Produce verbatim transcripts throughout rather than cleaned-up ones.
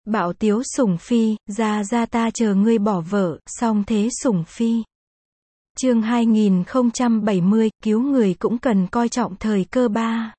Bạo tiếu sủng phi, ra ra ta chờ ngươi bỏ vợ, song thế sủng phi. Chương hai nghìn không trăm bảy mươi, cứu người cũng cần coi trọng thời cơ ba.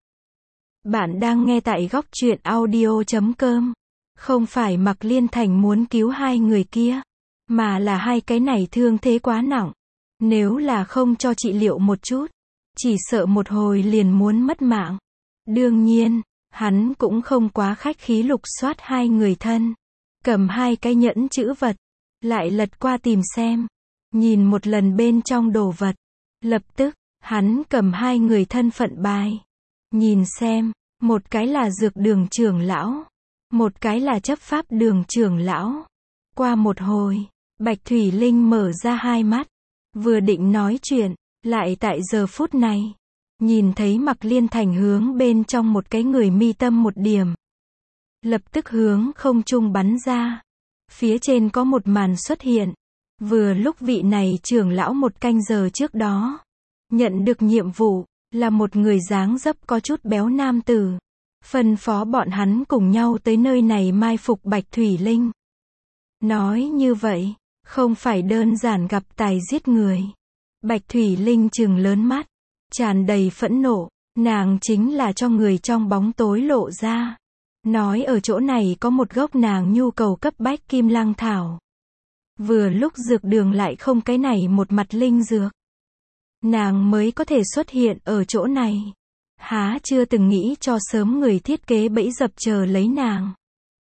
Bạn đang nghe tại góc truyện audio chấm com. Không phải Mạc Liên Thành muốn cứu hai người kia, mà là hai cái này thương thế quá nặng. Nếu là không cho trị liệu một chút, chỉ sợ một hồi liền muốn mất mạng. Đương nhiên, hắn cũng không quá khách khí lục soát hai người thân. Cầm hai cái nhẫn chữ vật, lại lật qua tìm xem. Nhìn một lần bên trong đồ vật. Lập tức, hắn cầm hai người thân phận bài. Nhìn xem, một cái là dược đường trưởng lão. Một cái là chấp pháp đường trưởng lão. Qua một hồi, Bạch Thủy Linh mở ra hai mắt. Vừa định nói chuyện, lại tại giờ phút này. Nhìn thấy Mạc Liên Thành hướng bên trong một cái người mi tâm một điểm. Lập tức hướng không trung bắn ra. Phía trên có một màn xuất hiện. Vừa lúc vị này trưởng lão một canh giờ trước đó. Nhận được nhiệm vụ, là một người dáng dấp có chút béo nam tử. Phân phó bọn hắn cùng nhau tới nơi này mai phục Bạch Thủy Linh. Nói như vậy, không phải đơn giản gặp tài giết người. Bạch Thủy Linh trừng lớn mắt, tràn đầy phẫn nộ, nàng chính là cho người trong bóng tối lộ ra. Nói ở chỗ này có một gốc nàng nhu cầu cấp bách kim lăng thảo. Vừa lúc dược đường lại không cái này một mặt linh dược. Nàng mới có thể xuất hiện ở chỗ này. Há chưa từng nghĩ cho sớm người thiết kế bẫy dập chờ lấy nàng.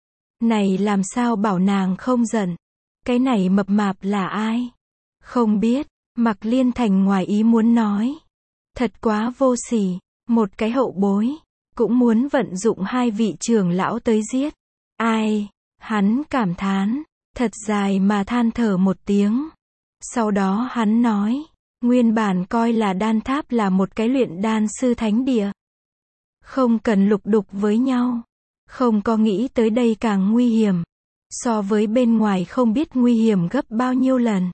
Này làm sao bảo nàng không giận. Cái này mập mạp là ai? Không biết, Mạc Liên Thành ngoài ý muốn nói. Thật quá vô sỉ, một cái hậu bối, cũng muốn vận dụng hai vị trưởng lão tới giết. Ai? Hắn cảm thán, thật dài mà than thở một tiếng. Sau đó hắn nói, nguyên bản coi là đan tháp là một cái luyện đan sư thánh địa. Không cần lục đục với nhau. Không có nghĩ tới đây càng nguy hiểm. So với bên ngoài không biết nguy hiểm gấp bao nhiêu lần.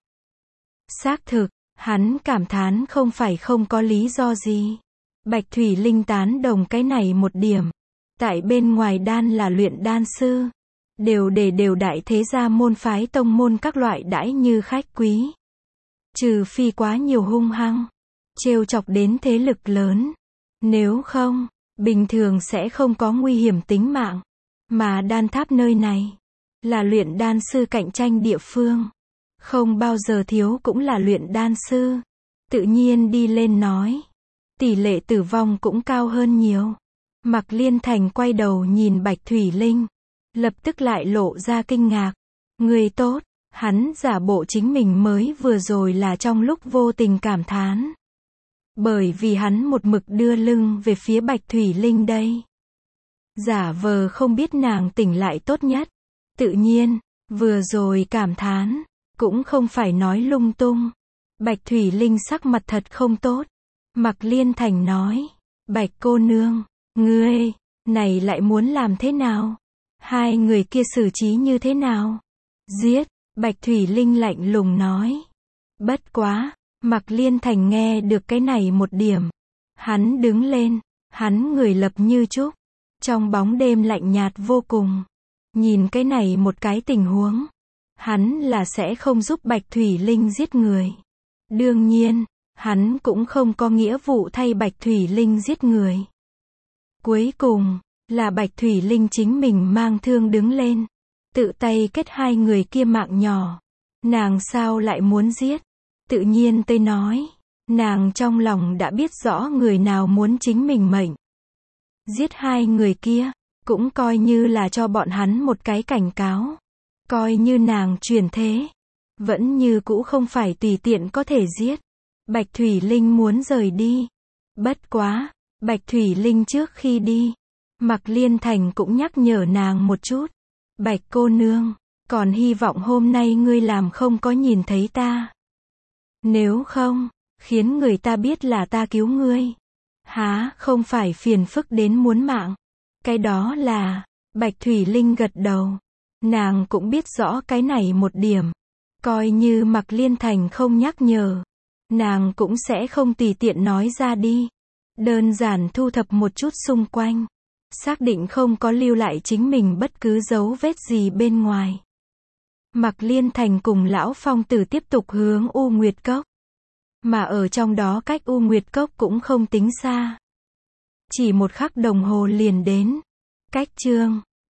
Xác thực, hắn cảm thán không phải không có lý do gì. Bạch Thủy Linh tán đồng cái này một điểm. Tại bên ngoài đan là luyện đan sư. Đều để đều đại thế gia môn phái tông môn các loại đãi như khách quý. Trừ phi quá nhiều hung hăng. Trêu chọc đến thế lực lớn. Nếu không, bình thường sẽ không có nguy hiểm tính mạng. Mà đan tháp nơi này, là luyện đan sư cạnh tranh địa phương. Không bao giờ thiếu cũng là luyện đan sư. Tự nhiên đi lên nói. Tỷ lệ tử vong cũng cao hơn nhiều. Mạc Liên Thành quay đầu nhìn Bạch Thủy Linh. Lập tức lại lộ ra kinh ngạc. Người tốt, hắn giả bộ chính mình mới vừa rồi là trong lúc vô tình cảm thán. Bởi vì hắn một mực đưa lưng về phía Bạch Thủy Linh đây. Giả vờ không biết nàng tỉnh lại tốt nhất. Tự nhiên, vừa rồi cảm thán, cũng không phải nói lung tung. Bạch Thủy Linh sắc mặt thật không tốt. Mạc Liên Thành nói, Bạch cô nương, ngươi, này lại muốn làm thế nào? Hai người kia xử trí như thế nào? Giết, Bạch Thủy Linh lạnh lùng nói. Bất quá, Mạc Liên Thành nghe được cái này một điểm. Hắn đứng lên, hắn người lập như trúc. Trong bóng đêm lạnh nhạt vô cùng. Nhìn cái này một cái tình huống. Hắn là sẽ không giúp Bạch Thủy Linh giết người. Đương nhiên, hắn cũng không có nghĩa vụ thay Bạch Thủy Linh giết người. Cuối cùng, là Bạch Thủy Linh chính mình mang thương đứng lên. Tự tay kết hai người kia mạng nhỏ. Nàng sao lại muốn giết? Tự nhiên tôi nói. Nàng trong lòng đã biết rõ người nào muốn chính mình mệnh. Giết hai người kia, cũng coi như là cho bọn hắn một cái cảnh cáo. Coi như nàng chuyển thế. Vẫn như cũ không phải tùy tiện có thể giết. Bạch Thủy Linh muốn rời đi. Bất quá, Bạch Thủy Linh trước khi đi. Mạc Liên Thành cũng nhắc nhở nàng một chút. Bạch cô nương, còn hy vọng hôm nay ngươi làm không có nhìn thấy ta. Nếu không, khiến người ta biết là ta cứu ngươi. Há, không phải phiền phức đến muốn mạng. Cái đó là, Bạch Thủy Linh gật đầu. Nàng cũng biết rõ cái này một điểm. Coi như Mạc Liên Thành không nhắc nhở. Nàng cũng sẽ không tùy tiện nói ra đi. Đơn giản thu thập một chút xung quanh. xác định không có lưu lại chính mình bất cứ dấu vết gì bên ngoài. Mạc Liên Thành cùng Lão Phong Tử tiếp tục hướng U Nguyệt Cốc. Mà ở trong đó cách U Nguyệt Cốc cũng không tính xa. Chỉ một khắc đồng hồ liền đến. Cách chương